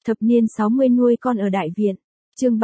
Thập niên 60 nuôi con ở đại viện. Chương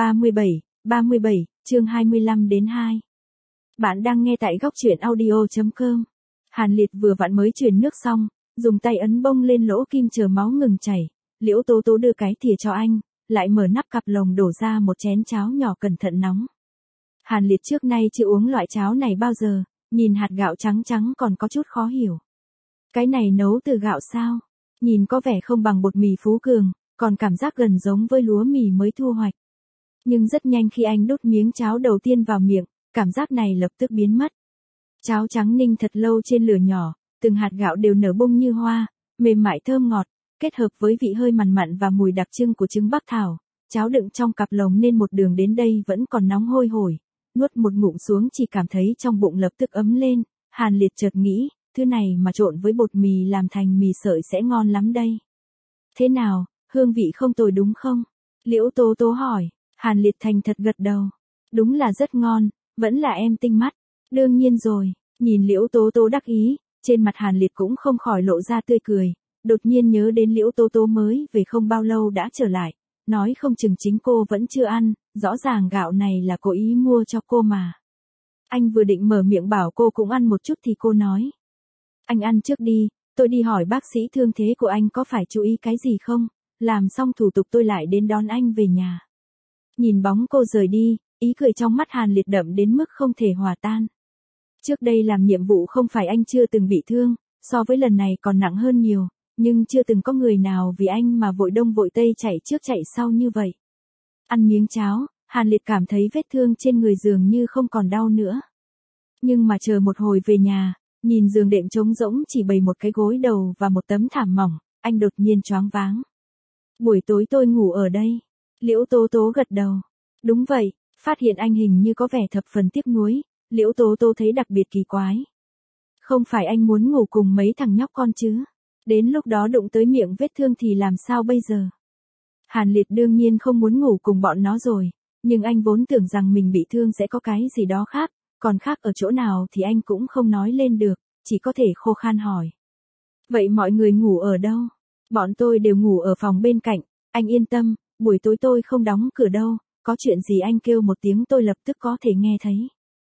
37, chương 25-2. Bạn đang nghe tại góc truyện audio.com. Hàn Liệt vừa vặn mới truyền nước xong, dùng tay ấn bông lên lỗ kim chờ máu ngừng chảy. Liễu Tố Tố đưa cái thìa cho anh, lại mở nắp cặp lồng đổ ra một chén cháo nhỏ cẩn thận nóng. Hàn Liệt trước nay chưa uống loại cháo này bao giờ, nhìn hạt gạo trắng trắng còn có chút khó hiểu. Cái này nấu từ gạo sao? Nhìn có vẻ không bằng bột mì Phú Cường, còn cảm giác gần giống với lúa mì mới thu hoạch. Nhưng rất nhanh khi anh đút miếng cháo đầu tiên vào miệng, cảm giác này lập tức biến mất. Cháo trắng ninh thật lâu trên lửa nhỏ, từng hạt gạo đều nở bung như hoa, mềm mại thơm ngọt, kết hợp với vị hơi mặn mặn và mùi đặc trưng của trứng Bắc Thảo. Cháo đựng trong cặp lồng nên một đường đến đây vẫn còn nóng hôi hổi. Nuốt một ngụm xuống chỉ cảm thấy trong bụng lập tức ấm lên. Hàn Liệt chợt nghĩ, thứ này mà trộn với bột mì làm thành mì sợi sẽ ngon lắm đây. Thế nào, hương vị không tồi đúng không? Liễu Tố Tố hỏi. Hàn Liệt thành thật gật đầu. Đúng là rất ngon, vẫn là em tinh mắt. Đương nhiên rồi, nhìn Liễu Tố Tố đắc ý, trên mặt Hàn Liệt cũng không khỏi lộ ra tươi cười. Đột nhiên nhớ đến Liễu Tố Tố mới về không bao lâu đã trở lại. Nói không chừng chính cô vẫn chưa ăn, rõ ràng gạo này là cô ý mua cho cô mà. Anh vừa định mở miệng bảo cô cũng ăn một chút thì cô nói. Anh ăn trước đi, tôi đi hỏi bác sĩ thương thế của anh có phải chú ý cái gì không, làm xong thủ tục tôi lại đến đón anh về nhà. Nhìn bóng cô rời đi, ý cười trong mắt Hàn Liệt đậm đến mức không thể hòa tan. Trước đây làm nhiệm vụ không phải anh chưa từng bị thương, so với lần này còn nặng hơn nhiều, nhưng chưa từng có người nào vì anh mà vội đông vội tây chạy trước chạy sau như vậy. Ăn miếng cháo, Hàn Liệt cảm thấy vết thương trên người dường như không còn đau nữa. Nhưng mà chờ một hồi về nhà, nhìn giường đệm trống rỗng chỉ bày một cái gối đầu và một tấm thảm mỏng, anh đột nhiên choáng váng. Buổi tối tôi ngủ ở đây. Liễu Tố Tố gật đầu. Đúng vậy, phát hiện anh hình như có vẻ thập phần tiếc nuối, Liễu Tố Tố thấy đặc biệt kỳ quái. Không phải anh muốn ngủ cùng mấy thằng nhóc con chứ? Đến lúc đó đụng tới miệng vết thương thì làm sao bây giờ? Hàn Liệt đương nhiên không muốn ngủ cùng bọn nó rồi, nhưng anh vốn tưởng rằng mình bị thương sẽ có cái gì đó khác, còn khác ở chỗ nào thì anh cũng không nói lên được, chỉ có thể khô khan hỏi. Vậy mọi người ngủ ở đâu? Bọn tôi đều ngủ ở phòng bên cạnh, anh yên tâm, buổi tối tôi không đóng cửa đâu, có chuyện gì anh kêu một tiếng tôi lập tức có thể nghe thấy.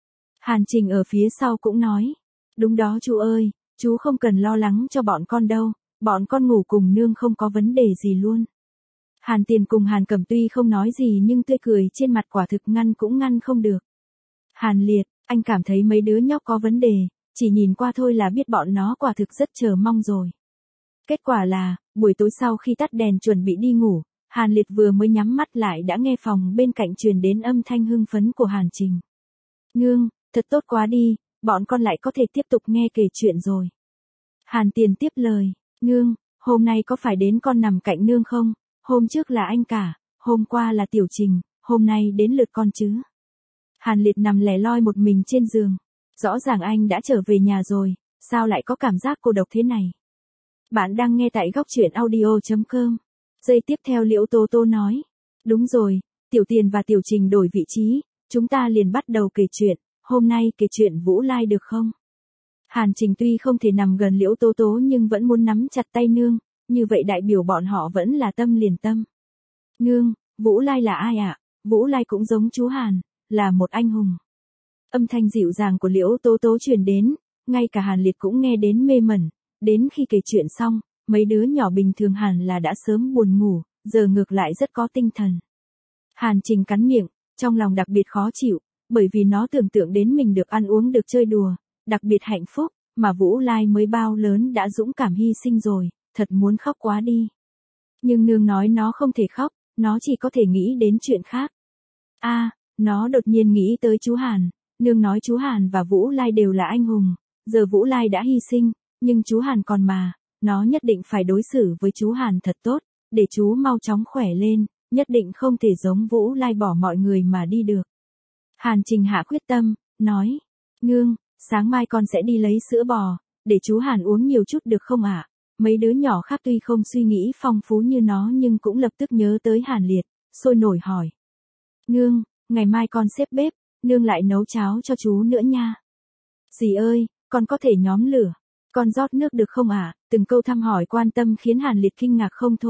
Hàn Trình ở phía sau cũng nói. Đúng đó chú ơi, chú không cần lo lắng cho bọn con đâu, bọn con ngủ cùng nương không có vấn đề gì luôn. Hàn Tiền cùng Hàn Cẩm tuy không nói gì nhưng tươi cười trên mặt quả thực ngăn cũng ngăn không được. Hàn Liệt, anh cảm thấy mấy đứa nhóc có vấn đề, chỉ nhìn qua thôi là biết bọn nó quả thực rất chờ mong rồi. Kết quả là, buổi tối sau khi tắt đèn chuẩn bị đi ngủ, Hàn Liệt vừa mới nhắm mắt lại đã nghe phòng bên cạnh truyền đến âm thanh hưng phấn của Hàn Trình. Nương, thật tốt quá đi, bọn con lại có thể tiếp tục nghe kể chuyện rồi. Hàn Tiền tiếp lời, nương, hôm nay có phải đến con nằm cạnh nương không? Hôm trước là anh cả, hôm qua là Tiểu Trình, hôm nay đến lượt con chứ. Hàn Liệt nằm lẻ loi một mình trên giường. Rõ ràng anh đã trở về nhà rồi, sao lại có cảm giác cô độc thế này? Bạn đang nghe tại góc truyện audio.com. Giây tiếp theo Liễu Tố Tố nói. Đúng rồi, Tiểu Tiền và Tiểu Trình đổi vị trí, chúng ta liền bắt đầu kể chuyện, hôm nay kể chuyện Vũ Lai được không? Hàn Trình tuy không thể nằm gần Liễu Tố Tố nhưng vẫn muốn nắm chặt tay nương, như vậy đại biểu bọn họ vẫn là tâm liền tâm. Nương, Vũ Lai là ai ạ? Vũ Lai cũng giống chú Hàn, là một anh hùng. Âm thanh dịu dàng của Liễu Tố Tố truyền đến, ngay cả Hàn Liệt cũng nghe đến mê mẩn, đến khi kể chuyện xong, mấy đứa nhỏ bình thường hẳn là đã sớm buồn ngủ, giờ ngược lại rất có tinh thần. Hàn Trình cắn miệng, trong lòng đặc biệt khó chịu, bởi vì nó tưởng tượng đến mình được ăn uống được chơi đùa, đặc biệt hạnh phúc, mà Vũ Lai mới bao lớn đã dũng cảm hy sinh rồi, thật muốn khóc quá đi. Nhưng nương nói nó không thể khóc, nó chỉ có thể nghĩ đến chuyện khác. Nó đột nhiên nghĩ tới chú Hàn, nương nói chú Hàn và Vũ Lai đều là anh hùng, giờ Vũ Lai đã hy sinh, nhưng chú Hàn còn mà, nó nhất định phải đối xử với chú Hàn thật tốt, để chú mau chóng khỏe lên, nhất định không thể giống Vũ Lai bỏ mọi người mà đi được. Hàn Trình hạ quyết tâm, nói, nương, sáng mai con sẽ đi lấy sữa bò, để chú Hàn uống nhiều chút được không ạ? Mấy đứa nhỏ khác tuy không suy nghĩ phong phú như nó nhưng cũng lập tức nhớ tới Hàn Liệt, sôi nổi hỏi. Nương, ngày mai con xếp bếp, nương lại nấu cháo cho chú nữa nha. Dì ơi, con có thể nhóm lửa, con rót nước được không ạ? Từng câu thăm hỏi quan tâm khiến Hàn Liệt kinh ngạc không thôi,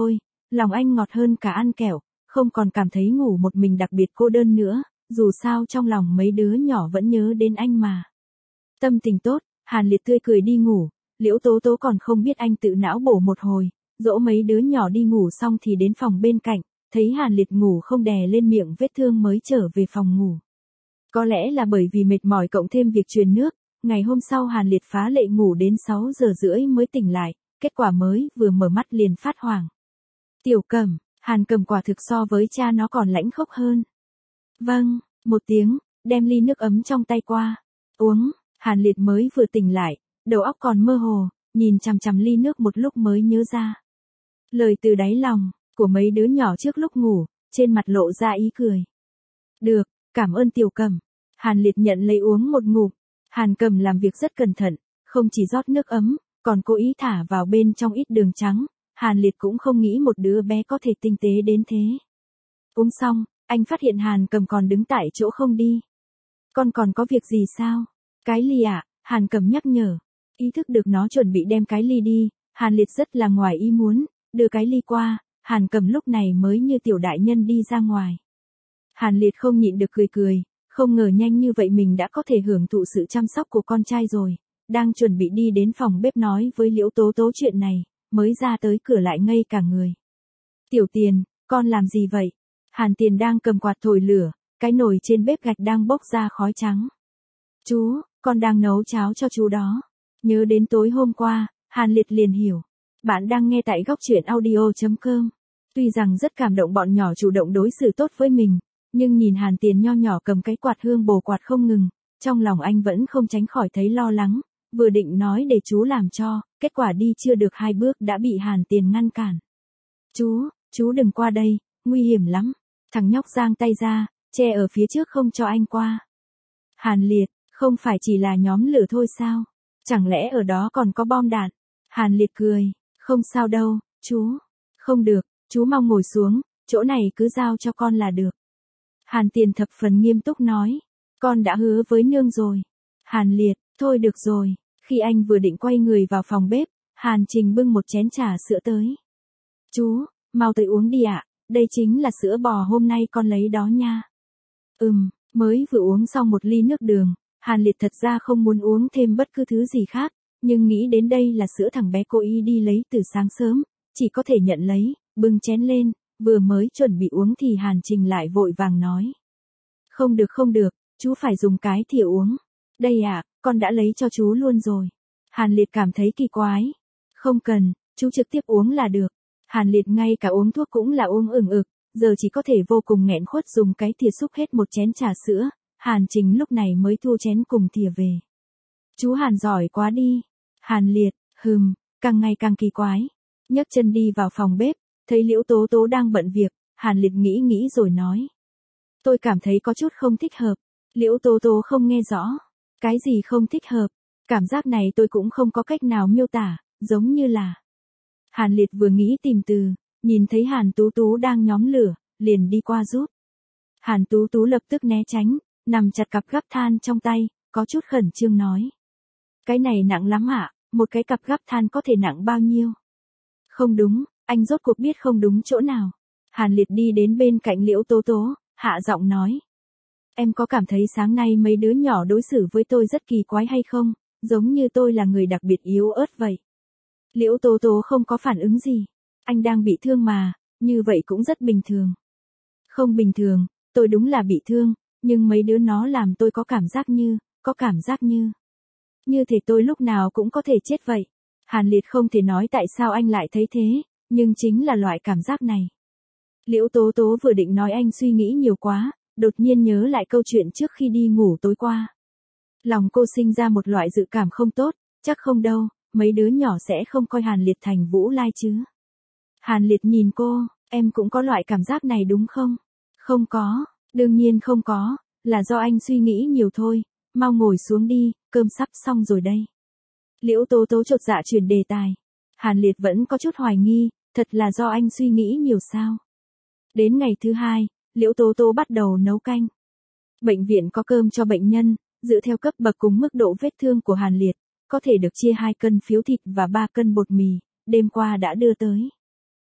Lòng anh ngọt hơn cả ăn kẹo, không còn cảm thấy ngủ một mình đặc biệt cô đơn nữa, dù sao trong lòng mấy đứa nhỏ vẫn nhớ đến anh mà. Tâm tình tốt, Hàn Liệt tươi cười đi ngủ, Liễu Tố Tố còn không biết anh tự não bổ một hồi, dỗ mấy đứa nhỏ đi ngủ xong thì đến phòng bên cạnh, thấy Hàn Liệt ngủ không đè lên miệng vết thương mới trở về phòng ngủ. Có lẽ là bởi vì mệt mỏi cộng thêm việc truyền nước, ngày hôm sau Hàn Liệt phá lệ ngủ đến 6 giờ rưỡi mới tỉnh lại, kết quả mới vừa mở mắt liền phát hoảng. Tiểu Cẩm, Hàn Cầm quả thực so với cha nó còn lãnh khốc hơn. Vâng, một tiếng, đem ly nước ấm trong tay qua. Uống, Hàn Liệt mới vừa tỉnh lại, đầu óc còn mơ hồ, nhìn chằm chằm ly nước một lúc mới nhớ ra. Lời từ đáy lòng, của mấy đứa nhỏ trước lúc ngủ, trên mặt lộ ra ý cười. Được, cảm ơn Tiểu Cẩm. Hàn Liệt nhận lấy uống một ngụm. Hàn Cầm làm việc rất cẩn thận, không chỉ rót nước ấm, còn cố ý thả vào bên trong ít đường trắng. Hàn Liệt cũng không nghĩ một đứa bé có thể tinh tế đến thế. Uống xong, anh phát hiện Hàn Cầm còn đứng tại chỗ không đi. Con còn có việc gì sao? Cái ly ạ, Hàn Cầm nhắc nhở. Ý thức được nó chuẩn bị đem cái ly đi, Hàn Liệt rất là ngoài ý muốn, đưa cái ly qua, Hàn Cầm lúc này mới như tiểu đại nhân đi ra ngoài. Hàn Liệt không nhịn được cười cười, không ngờ nhanh như vậy mình đã có thể hưởng thụ sự chăm sóc của con trai rồi, đang chuẩn bị đi đến phòng bếp nói với Liễu Tố Tố chuyện này, mới ra tới cửa lại ngây cả người. Tiểu Tiền, con làm gì vậy? Hàn Tiền đang cầm quạt thổi lửa, cái nồi trên bếp gạch đang bốc ra khói trắng. Chú, con đang nấu cháo cho chú đó. Nhớ đến tối hôm qua, Hàn Liệt liền hiểu. Bạn đang nghe tại góc truyện audio.com. Tuy rằng rất cảm động bọn nhỏ chủ động đối xử tốt với mình, nhưng nhìn Hàn Tiền nho nhỏ cầm cái quạt hương bồ quạt không ngừng, trong lòng anh vẫn không tránh khỏi thấy lo lắng, vừa định nói để chú làm cho, kết quả đi chưa được 2 bước đã bị Hàn Tiền ngăn cản. Chú đừng qua đây, nguy hiểm lắm. Thằng nhóc giang tay ra, che ở phía trước không cho anh qua. Hàn Liệt, không phải chỉ là nhóm lửa thôi sao? Chẳng lẽ ở đó còn có bom đạn? Hàn Liệt cười, không sao đâu, chú. Không được, chú mau ngồi xuống, chỗ này cứ giao cho con là được. Hàn Tiền thập phần nghiêm túc nói, con đã hứa với nương rồi. Hàn Liệt, thôi được rồi. Khi anh vừa định quay người vào phòng bếp, Hàn Trình bưng một chén trà sữa tới. Chú, mau tới uống đi ạ, đây chính là sữa bò hôm nay con lấy đó nha. Mới vừa uống xong một ly nước đường, Hàn Liệt thật ra không muốn uống thêm bất cứ thứ gì khác, nhưng nghĩ đến đây là sữa thằng bé cô y đi lấy từ sáng sớm, chỉ có thể nhận lấy, bưng chén lên, vừa mới chuẩn bị uống thì Hàn Trình lại vội vàng nói. Không được, chú phải dùng cái thìa uống. Đây ạ, con đã lấy cho chú luôn rồi. Hàn Liệt cảm thấy kỳ quái. Không cần, chú trực tiếp uống là được. Hàn Liệt ngay cả uống thuốc cũng là uống ực, giờ chỉ có thể vô cùng nghẹn khuất dùng cái thìa xúc hết một chén trà sữa, Hàn Trình lúc này mới thu chén cùng thìa về. Chú Hàn giỏi quá đi. Hàn Liệt, càng ngày càng kỳ quái. Nhấc chân đi vào phòng bếp, thấy Liễu Tố Tố đang bận việc, Hàn Liệt nghĩ rồi nói. Tôi cảm thấy có chút không thích hợp. Liễu Tố Tố không nghe rõ. Cái gì không thích hợp? Cảm giác này tôi cũng không có cách nào miêu tả, giống như là. Hàn Liệt vừa nghĩ tìm từ, nhìn thấy Hàn Tú Tú đang nhóm lửa, liền đi qua giúp. Hàn Tú Tú lập tức né tránh, nằm chặt cặp gắp than trong tay, có chút khẩn trương nói. Cái này nặng lắm ạ, một cái cặp gắp than có thể nặng bao nhiêu? Không đúng, anh rốt cuộc biết không đúng chỗ nào. Hàn Liệt đi đến bên cạnh Liễu Tố Tố, hạ giọng nói. Em có cảm thấy sáng nay mấy đứa nhỏ đối xử với tôi rất kỳ quái hay không, giống như tôi là người đặc biệt yếu ớt vậy. Liễu Tố Tố không có phản ứng gì. Anh đang bị thương mà, như vậy cũng rất bình thường. Không bình thường, tôi đúng là bị thương, nhưng mấy đứa nó làm tôi có cảm giác như thể tôi lúc nào cũng có thể chết vậy. Hàn Liệt không thể nói tại sao anh lại thấy thế, nhưng chính là loại cảm giác này. Liễu Tố Tố vừa định nói anh suy nghĩ nhiều quá, đột nhiên nhớ lại câu chuyện trước khi đi ngủ tối qua. Lòng cô sinh ra một loại dự cảm không tốt, chắc không đâu, mấy đứa nhỏ sẽ không coi Hàn Liệt thành Vũ Lai chứ. Hàn Liệt nhìn cô, em cũng có loại cảm giác này đúng không? Không có, đương nhiên không có, là do anh suy nghĩ nhiều thôi, mau ngồi xuống đi, cơm sắp xong rồi đây. Liễu Tố Tố chột dạ chuyển đề tài. Hàn Liệt vẫn có chút hoài nghi, thật là do anh suy nghĩ nhiều sao? Đến ngày thứ 2, Liễu Tố Tố bắt đầu nấu canh. Bệnh viện có cơm cho bệnh nhân, dựa theo cấp bậc cùng mức độ vết thương của Hàn Liệt, có thể được chia 2 cân phiếu thịt và 3 cân bột mì, đêm qua đã đưa tới.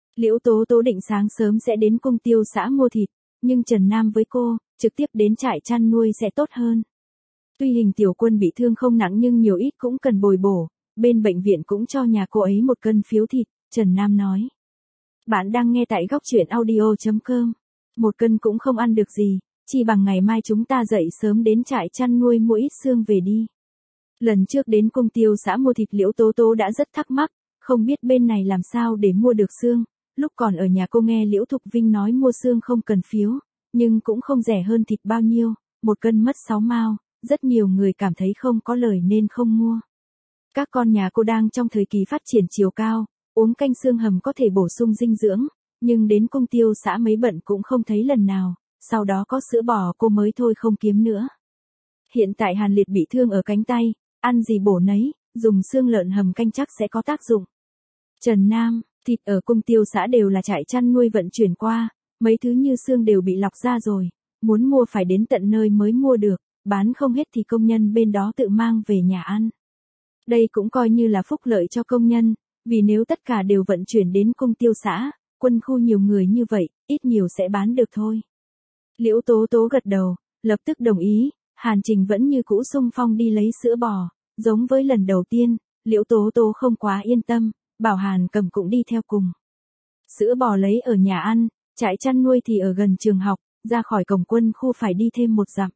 Liễu Tố Tố định sáng sớm sẽ đến cung tiêu xã mua thịt, nhưng Trần Nam với cô, trực tiếp đến trại chăn nuôi sẽ tốt hơn. Tuy Hình Tiểu Quân bị thương không nặng nhưng nhiều ít cũng cần bồi bổ, bên bệnh viện cũng cho nhà cô ấy 1 cân phiếu thịt, Trần Nam nói. Bạn đang nghe tại góc truyện audio.com. 1 cân cũng không ăn được gì, chỉ bằng ngày mai chúng ta dậy sớm đến trại chăn nuôi mua ít xương về đi. Lần trước đến cung tiêu xã mua thịt Liễu Tố Tố đã rất thắc mắc, không biết bên này làm sao để mua được xương. Lúc còn ở nhà cô nghe Liễu Thục Vinh nói mua xương không cần phiếu, nhưng cũng không rẻ hơn thịt bao nhiêu, 1 cân mất 6 mao, rất nhiều người cảm thấy không có lời nên không mua. Các con nhà cô đang trong thời kỳ phát triển chiều cao, uống canh xương hầm có thể bổ sung dinh dưỡng, nhưng đến cung tiêu xã mấy bận cũng không thấy lần nào, sau đó có sữa bò cô mới thôi không kiếm nữa. Hiện tại Hàn Liệt bị thương ở cánh tay, ăn gì bổ nấy, dùng xương lợn hầm canh chắc sẽ có tác dụng. Trần Nam, thịt ở cung tiêu xã đều là trại chăn nuôi vận chuyển qua, mấy thứ như xương đều bị lọc ra rồi, muốn mua phải đến tận nơi mới mua được, bán không hết thì công nhân bên đó tự mang về nhà ăn. Đây cũng coi như là phúc lợi cho công nhân, vì nếu tất cả đều vận chuyển đến cung tiêu xã, quân khu nhiều người như vậy, ít nhiều sẽ bán được thôi. Liễu Tố Tố gật đầu, lập tức đồng ý, Hàn Trình vẫn như cũ xung phong đi lấy sữa bò, giống với lần đầu tiên, Liễu Tố Tố không quá yên tâm, bảo Hàn Cầm cũng đi theo cùng. Sữa bò lấy ở nhà ăn, trại chăn nuôi thì ở gần trường học, ra khỏi cổng quân khu phải đi thêm 1 dặm.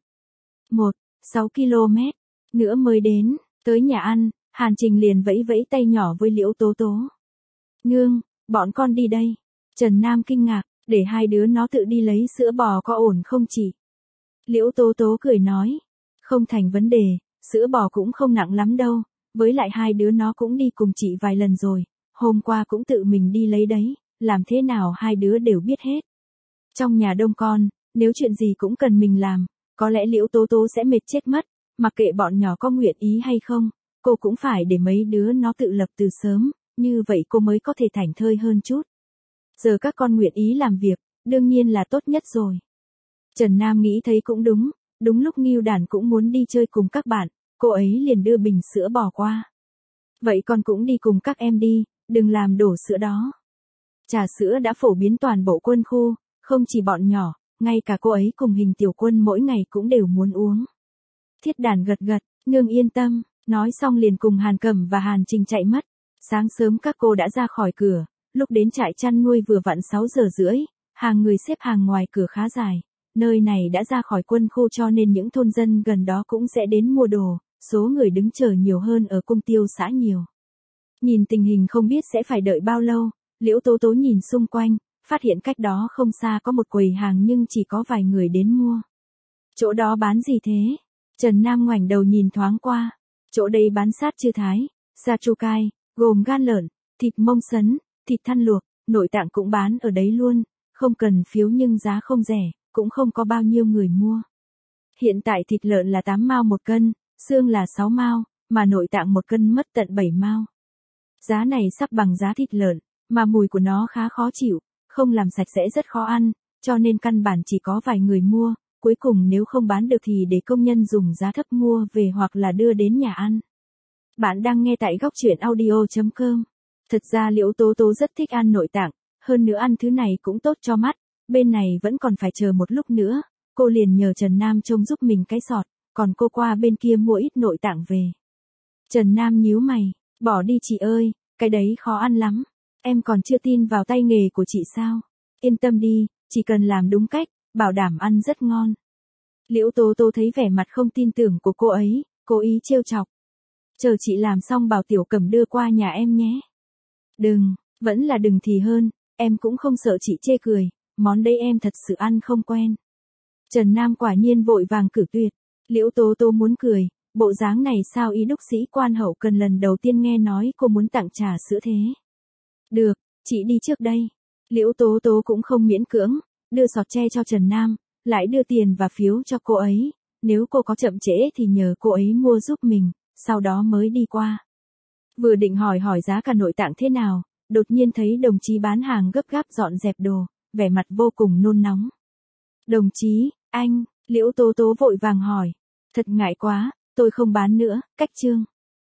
6 km nữa mới đến, tới nhà ăn, Hàn Trình liền vẫy vẫy tay nhỏ với Liễu Tố Tố. Nương, bọn con đi đây. Trần Nam kinh ngạc, để hai đứa nó tự đi lấy sữa bò có ổn không chị? Liễu Tố Tố cười nói, không thành vấn đề, sữa bò cũng không nặng lắm đâu, với lại hai đứa nó cũng đi cùng chị vài lần rồi, hôm qua cũng tự mình đi lấy đấy, làm thế nào hai đứa đều biết hết. Trong nhà đông con, nếu chuyện gì cũng cần mình làm, có lẽ Liễu Tố Tố sẽ mệt chết mất, mặc kệ bọn nhỏ có nguyện ý hay không, cô cũng phải để mấy đứa nó tự lập từ sớm, như vậy cô mới có thể thảnh thơi hơn chút. Giờ các con nguyện ý làm việc, đương nhiên là tốt nhất rồi. Trần Nam nghĩ thấy cũng đúng, đúng lúc Ngưu Đản cũng muốn đi chơi cùng các bạn, cô ấy liền đưa bình sữa bò qua. Vậy con cũng đi cùng các em đi, đừng làm đổ sữa đó. Trà sữa đã phổ biến toàn bộ quân khu, không chỉ bọn nhỏ, ngay cả cô ấy cùng Hình Tiểu Quân mỗi ngày cũng đều muốn uống. Thiết Đản gật gật, nương yên tâm, nói xong liền cùng Hàn Cẩm và Hàn Trình chạy mất. Sáng sớm các cô đã ra khỏi cửa, lúc đến trại chăn nuôi vừa vặn 6 giờ rưỡi, hàng người xếp hàng ngoài cửa khá dài. Nơi này đã ra khỏi quân khu cho nên những thôn dân gần đó cũng sẽ đến mua đồ, số người đứng chờ nhiều hơn ở cung tiêu xã nhiều. Nhìn tình hình không biết sẽ phải đợi bao lâu, Liễu Tố Tố nhìn xung quanh, phát hiện cách đó không xa có một quầy hàng nhưng chỉ có vài người đến mua. Chỗ đó bán gì thế? Trần Nam ngoảnh đầu nhìn thoáng qua, chỗ đây bán sát chư thái, sa chu cai, gồm gan lợn, thịt mông sấn, thịt thăn luộc, nội tạng cũng bán ở đấy luôn, không cần phiếu nhưng giá không rẻ, cũng không có bao nhiêu người mua. Hiện tại thịt lợn là 8 mao 1 cân, xương là 6 mao, mà nội tạng 1 cân mất tận 7 mao. Giá này sắp bằng giá thịt lợn, mà mùi của nó khá khó chịu, không làm sạch sẽ rất khó ăn, cho nên căn bản chỉ có vài người mua, cuối cùng nếu không bán được thì để công nhân dùng giá thấp mua về hoặc là đưa đến nhà ăn. Bạn đang nghe tại góc truyện audio.com. Thật ra Liễu Tố Tố rất thích ăn nội tạng, hơn nữa ăn thứ này cũng tốt cho mắt, bên này vẫn còn phải chờ một lúc nữa, cô liền nhờ Trần Nam trông giúp mình cái sọt, còn cô qua bên kia mua ít nội tạng về. Trần Nam nhíu mày, bỏ đi chị ơi, cái đấy khó ăn lắm, em còn chưa tin vào tay nghề của chị sao? Yên tâm đi, chỉ cần làm đúng cách, bảo đảm ăn rất ngon. Liễu Tố Tố thấy vẻ mặt không tin tưởng của cô ấy, cố ý trêu chọc. Chờ chị làm xong bảo Tiểu Cẩm đưa qua nhà em nhé. Đừng, vẫn là đừng thì hơn, em cũng không sợ chị chê cười, món đấy em thật sự ăn không quen. Trần Nam quả nhiên vội vàng cử tuyệt, Liễu Tố Tố muốn cười, bộ dáng này sao y đúc sĩ quan hậu cần lần đầu tiên nghe nói cô muốn tặng trà sữa thế. Được, chị đi trước đây. Liễu Tố Tố cũng không miễn cưỡng, đưa sọt tre cho Trần Nam, lại đưa tiền và phiếu cho cô ấy, nếu cô có chậm trễ thì nhờ cô ấy mua giúp mình, sau đó mới đi qua. Vừa định hỏi giá cả nội tạng thế nào, đột nhiên thấy đồng chí bán hàng gấp gáp dọn dẹp đồ, vẻ mặt vô cùng nôn nóng. Đồng chí, anh, Liễu Tố Tố vội vàng hỏi, thật ngại quá, tôi không bán nữa, cách chương.